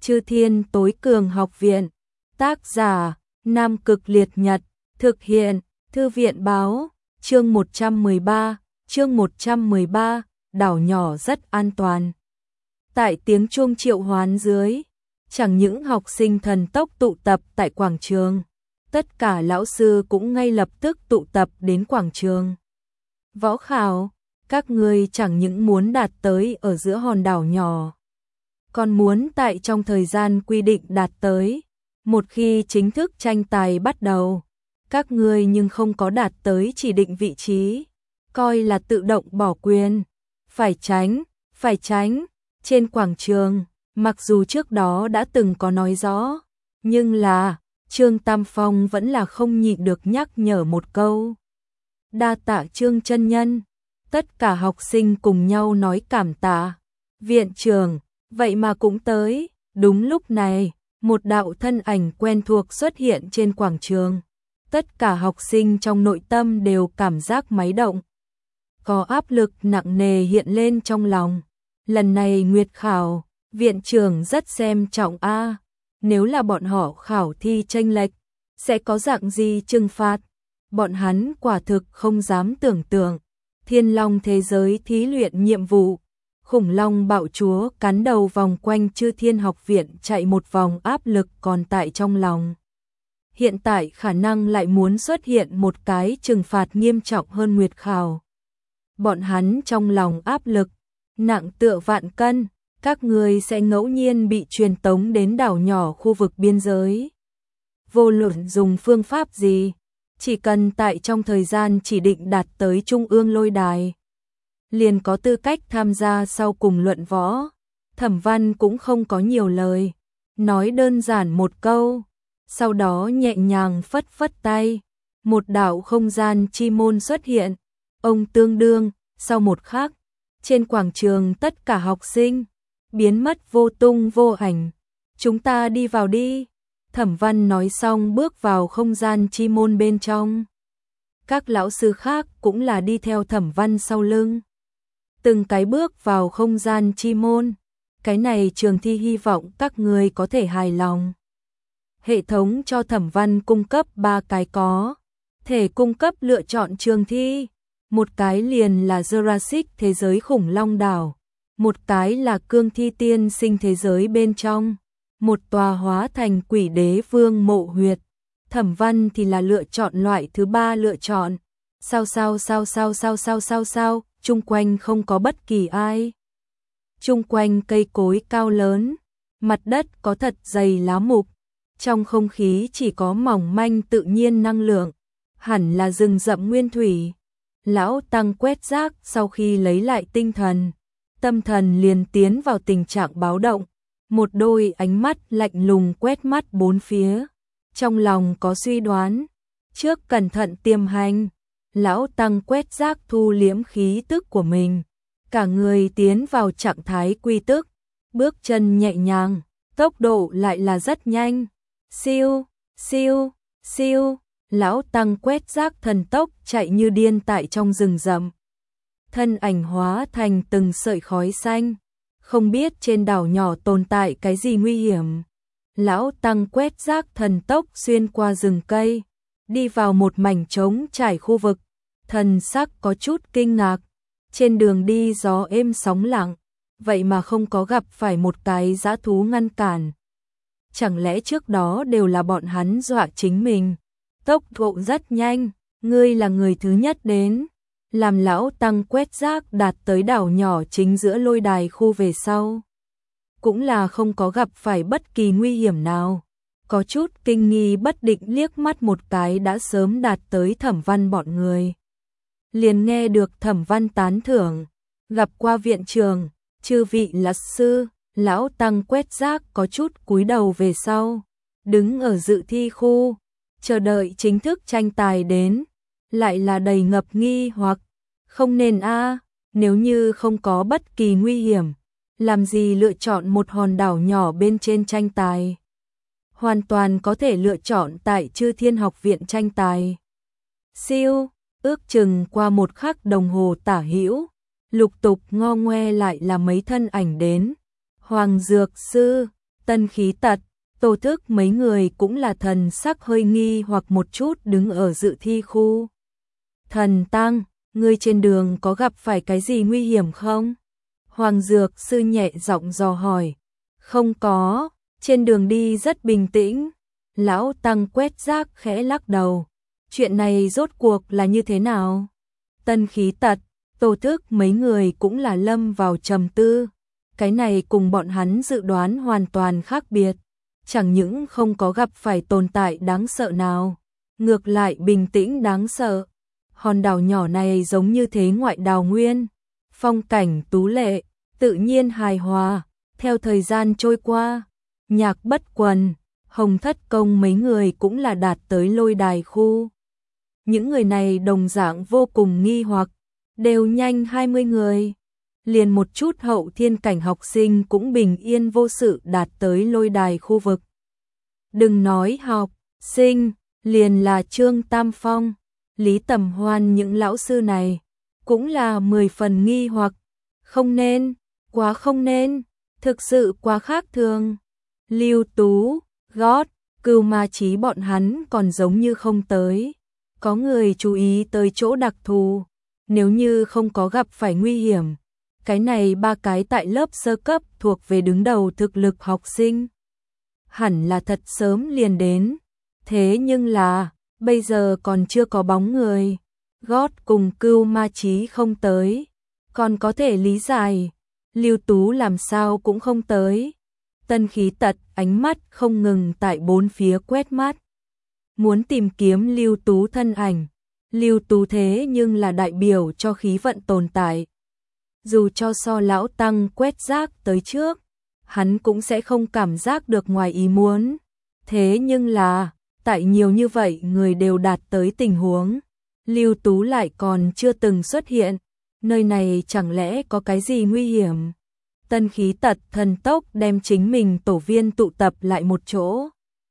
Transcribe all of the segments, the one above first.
Chư Thiên Tối Cường Học Viện. Tác giả: Nam Cực Liệt Nhật. Thực hiện: Thư viện báo. Chương 113, đảo nhỏ rất an toàn. Tại tiếng chuông triệu hoán dưới, chẳng những học sinh thần tốc tụ tập tại quảng trường, tất cả lão sư cũng ngay lập tức tụ tập đến quảng trường. Võ khảo, các ngươi chẳng những muốn đạt tới ở giữa hòn đảo nhỏ, còn muốn tại trong thời gian quy định đạt tới. Một khi chính thức tranh tài bắt đầu, các ngươi nhưng không có đạt tới chỉ định vị trí, coi là tự động bỏ quyền. Phải tránh. Trên quảng trường, mặc dù trước đó đã từng có nói rõ, nhưng là Trương Tam Phong vẫn là không nhịn được nhắc nhở một câu. Đa tạ Trương chân nhân. Tất cả học sinh cùng nhau nói cảm tạ. Viện trưởng, vậy mà cũng tới. Đúng lúc này, một đạo thân ảnh quen thuộc xuất hiện trên quảng trường. Tất cả học sinh trong nội tâm đều cảm giác máy động. Có áp lực nặng nề hiện lên trong lòng. Lần này Nguyệt khảo, viện trưởng rất xem trọng a. Nếu là bọn họ khảo thi chênh lệch, sẽ có dạng gì trừng phạt? Bọn hắn quả thực không dám tưởng tượng. Thiên Long thế giới thí luyện nhiệm vụ. Khủng long bạo chúa cắn đầu vòng quanh Chư Thiên Học Viện chạy một vòng, áp lực còn tại trong lòng. Hiện tại khả năng lại muốn xuất hiện một cái trừng phạt nghiêm trọng hơn Nguyệt khảo. Bọn hắn trong lòng áp lực nặng tựa vạn cân, các ngươi sẽ ngẫu nhiên bị truyền tống đến đảo nhỏ khu vực biên giới. Vô luận dùng phương pháp gì, chỉ cần tại trong thời gian chỉ định đạt tới trung ương lôi đài, liền có tư cách tham gia sau cùng luận võ. Thẩm Văn cũng không có nhiều lời, nói đơn giản một câu, sau đó nhẹ nhàng phất phất tay, một đạo không gian chi môn xuất hiện. Ông tương đương, sau một khắc, trên quảng trường tất cả học sinh biến mất vô tung vô ảnh. Chúng ta đi vào đi. Thẩm Văn nói xong bước vào không gian chi môn bên trong. Các lão sư khác cũng là đi theo Thẩm Văn sau lưng. Từng cái bước vào không gian chi môn. Cái này trường thi hy vọng các người có thể hài lòng. Hệ thống cho Thẩm Văn cung cấp 3 cái có thể cung cấp lựa chọn trường thi. Một cái liền là Jurassic thế giới khủng long đảo, một cái là cương thi tiên sinh thế giới bên trong, một tòa hóa thành quỷ đế vương mộ huyệt. Thẩm Văn thì là lựa chọn loại thứ 3 lựa chọn. Sao, chung quanh không có bất kỳ ai. Chung quanh cây cối cao lớn, mặt đất có thật dày lá mục, trong không khí chỉ có mỏng manh tự nhiên năng lượng, hẳn là rừng rậm nguyên thủy. Lão Tăng quét rác sau khi lấy lại tinh thần, tâm thần liền tiến vào tình trạng báo động, một đôi ánh mắt lạnh lùng quét mắt bốn phía, trong lòng có suy đoán, trước cẩn thận tiềm hành. Lão Tăng quét rác thu liễm khí tức của mình, cả người tiến vào trạng thái quy tức, bước chân nhẹ nhàng, tốc độ lại là rất nhanh. Siêu, Lão Tăng quét rác thần tốc chạy như điên tại trong rừng rậm. Thân ảnh hóa thành từng sợi khói xanh, không biết trên đảo nhỏ tồn tại cái gì nguy hiểm. Lão Tăng quét rác thần tốc xuyên qua rừng cây, đi vào một mảnh trống trải khu vực, thần sắc có chút kinh ngạc. Trên đường đi gió êm sóng lặng, vậy mà không có gặp phải một cái dã thú ngăn cản. Chẳng lẽ trước đó đều là bọn hắn dọa chính mình? Tốc độ rất nhanh, ngươi là người thứ nhất đến. Làm Lão Tăng quét rác đạt tới đảo nhỏ chính giữa lôi đài khu về sau, cũng là không có gặp phải bất kỳ nguy hiểm nào. Có chút kinh nghi bất định liếc mắt một cái đã sớm đạt tới Thẩm Văn bọn người. Liền nghe được Thẩm Văn tán thưởng, gặp qua viện trường, chư vị là sư. Lão Tăng quét rác có chút cúi đầu về sau, đứng ở dự thi khu, chờ đợi chính thức tranh tài đến, lại là đầy ngập nghi hoặc. Không nên a, nếu như không có bất kỳ nguy hiểm, làm gì lựa chọn một hòn đảo nhỏ bên trên tranh tài? Hoàn toàn có thể lựa chọn tại Chư Thiên Học Viện tranh tài. Ước chừng qua một khắc đồng hồ tả hữu, lục tục ngo ngoe lại là mấy thân ảnh đến. Hoàng Dược Sư, Tân Khí Tật, Tô Thức mấy người cũng là thần sắc hơi nghi hoặc một chút đứng ở dự thi khu. Thần Tăng, ngươi trên đường có gặp phải cái gì nguy hiểm không? Hoàng Dược Sư nhẹ giọng dò hỏi. Không có, trên đường đi rất bình tĩnh. Lão Tăng quét rác khẽ lắc đầu. Chuyện này rốt cuộc là như thế nào? Tân Khí Tật, Tô Thức mấy người cũng là lâm vào trầm tư. Cái này cùng bọn hắn dự đoán hoàn toàn khác biệt. Chẳng những không có gặp phải tồn tại đáng sợ nào, ngược lại bình tĩnh đáng sợ. Hòn đảo nhỏ này giống như thế ngoại đào nguyên, phong cảnh tú lệ, tự nhiên hài hòa. Theo thời gian trôi qua, Nhạc Bất Quần, Hồng Thất Công mấy người cũng là đạt tới lôi đài khu. Những người này đồng dạng vô cùng nghi hoặc, đều nhanh 20 người. Liền một chút hậu thiên cảnh học sinh cũng bình yên vô sự đạt tới lôi đài khu vực. Đừng nói học sinh, liền là Trương Tam Phong, Lý Tầm Hoan những lão sư này, cũng là 10 phần nghi hoặc. Không nên, quá không nên, thực sự quá khác thường. Lưu Tú, Gót, Cưu Ma Chí bọn hắn còn giống như không tới. Có người chú ý tới chỗ đặc thù, nếu như không có gặp phải nguy hiểm. Cái này ba cái tại lớp sơ cấp thuộc về đứng đầu thực lực học sinh. Hẳn là thật sớm liền đến. Thế nhưng là, bây giờ còn chưa có bóng người. Gót cùng Cưu Ma Chí không tới. Còn có thể lý giải. Lưu Tú làm sao cũng không tới. Tân Khí Tật ánh mắt không ngừng tại bốn phía quét mắt. Muốn tìm kiếm Lưu Tú thân ảnh. Lưu Tú thế nhưng là đại biểu cho khí vận tồn tại. Dù cho so lão tăng quét rác tới trước, hắn cũng sẽ không cảm giác được ngoài ý muốn. Thế nhưng là, tại nhiều như vậy người đều đạt tới tình huống, Lưu Tú lại còn chưa từng xuất hiện. Nơi này chẳng lẽ có cái gì nguy hiểm? Tân Khí Tật thần tốc đem chính mình tổ viên tụ tập lại một chỗ.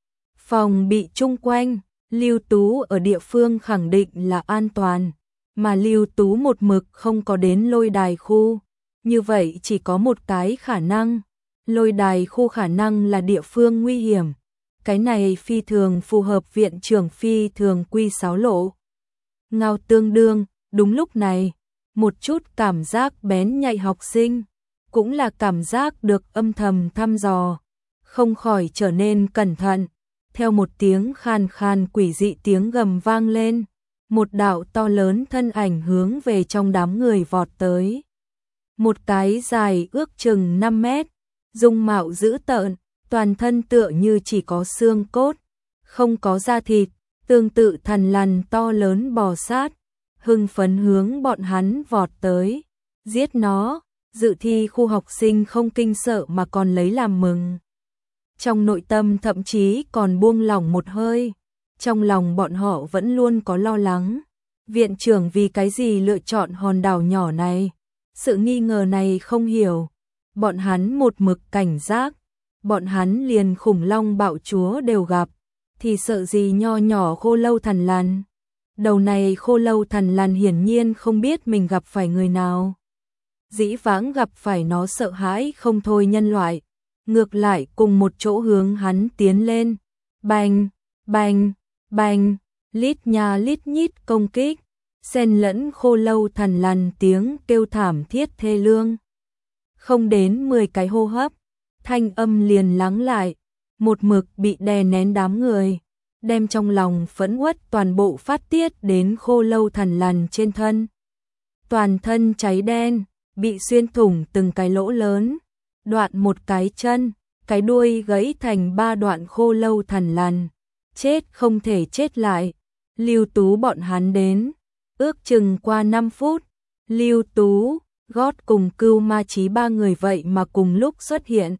Phòng bị chung quanh, Lưu Tú ở địa phương khẳng định là an toàn. Mà Lưu Tú một mực không có đến lôi đài khu. Như vậy chỉ có một cái khả năng. Lôi đài khu khả năng là địa phương nguy hiểm. Cái này phi thường phù hợp viện trưởng phi thường quy 6 lộ. Ngao tương đương, đúng lúc này, một chút cảm giác bén nhạy học sinh, cũng là cảm giác được âm thầm thăm dò, không khỏi trở nên cẩn thận. Theo một tiếng khan khan quỷ dị tiếng gầm vang lên, một đạo to lớn thân ảnh hướng về trong đám người vọt tới. Một cái dài ước chừng 5 mét, dung mạo dữ tợn, toàn thân tựa như chỉ có xương cốt, không có da thịt, tương tự thằn lằn to lớn bò sát, hưng phấn hướng bọn hắn vọt tới. Giết nó, dự thi khu học sinh không kinh sợ mà còn lấy làm mừng. Trong nội tâm thậm chí còn buông lỏng một hơi. Trong lòng bọn họ vẫn luôn có lo lắng. Viện trưởng vì cái gì lựa chọn hòn đảo nhỏ này? Sự nghi ngờ này không hiểu. Bọn hắn một mực cảnh giác. Bọn hắn liền khủng long bạo chúa đều gặp. Thì sợ gì nho nhỏ khô lâu thằn lằn? Đầu này khô lâu thằn lằn hiển nhiên không biết mình gặp phải người nào. Dĩ vãng gặp phải nó sợ hãi không thôi nhân loại. Ngược lại cùng một chỗ hướng hắn tiến lên. Bành, bành, bành, lít nha lít nhít công kích. Xen lẫn khô lâu thằn lằn tiếng kêu thảm thiết thê lương. Không đến 10 cái hô hấp, thanh âm liền lắng lại. Một mực bị đè nén đám người, đem trong lòng phẫn uất toàn bộ phát tiết đến khô lâu thằn lằn trên thân. Toàn thân cháy đen, bị xuyên thủng từng cái lỗ lớn, đoạn một cái chân, cái đuôi gãy thành 3 đoạn khô lâu thằn lằn. Chết không thể chết lại. Lưu Tú bọn hắn đến, ước chừng qua 5 phút, Lưu Tú, Gót cùng Cưu Ma Chí 3 người vậy mà cùng lúc xuất hiện.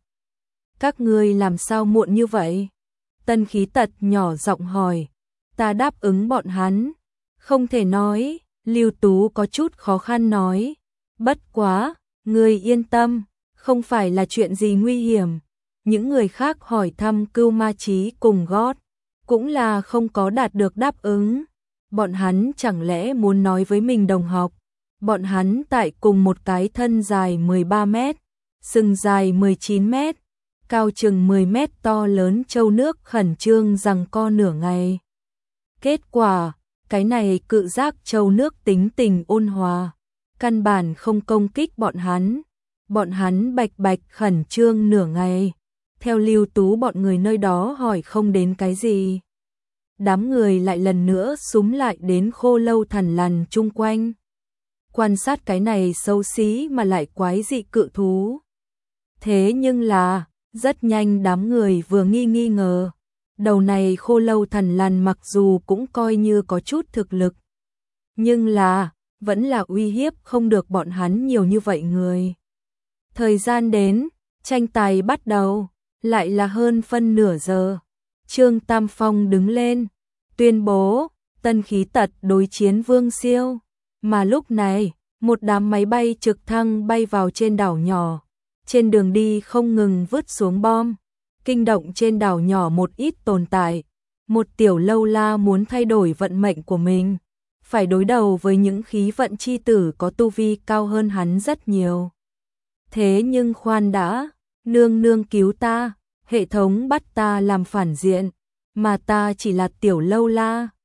Các ngươi làm sao muộn như vậy? Tân Khí Tật nhỏ giọng hỏi. Ta đáp ứng bọn hắn. Không thể nói, Lưu Tú có chút khó khăn nói. Bất quá, ngươi yên tâm, không phải là chuyện gì nguy hiểm. Những người khác hỏi thăm Cưu Ma Chí cùng Gót, cũng là không có đạt được đáp ứng. Bọn hắn chẳng lẽ muốn nói với mình đồng học. Bọn hắn tại cùng một cái thân dài 13 mét, sừng dài 19 mét, cao chừng 10 mét to lớn châu nước khẩn trương giằng co nửa ngày. Kết quả, cái này cự giác châu nước tính tình ôn hòa, căn bản không công kích bọn hắn. Bọn hắn bạch bạch khẩn trương nửa ngày, theo Lưu Tú bọn người nơi đó hỏi không đến cái gì. Đám người lại lần nữa súm lại đến Khô Lâu Thần Lằn chung quanh, quan sát cái này xấu xí mà lại quái dị cự thú. Thế nhưng là, rất nhanh đám người vừa nghi ngờ, đầu này Khô Lâu Thần Lằn mặc dù cũng coi như có chút thực lực, nhưng là, vẫn là uy hiếp không được bọn hắn nhiều như vậy người. Thời gian đến, tranh tài bắt đầu, lại là hơn phân nửa giờ. Trương Tam Phong đứng lên, tuyên bố, tân khí tật đối chiến Vương Siêu. Mà lúc này, một đám máy bay trực thăng bay vào trên đảo nhỏ. Trên đường đi không ngừng vứt xuống bom, kinh động trên đảo nhỏ một ít tồn tại. Một tiểu lâu la muốn thay đổi vận mệnh của mình, phải đối đầu với những khí vận chi tử có tu vi cao hơn hắn rất nhiều. Thế nhưng khoan đã, nương nương cứu ta, hệ thống bắt ta làm phản diện, mà ta chỉ là tiểu lâu la,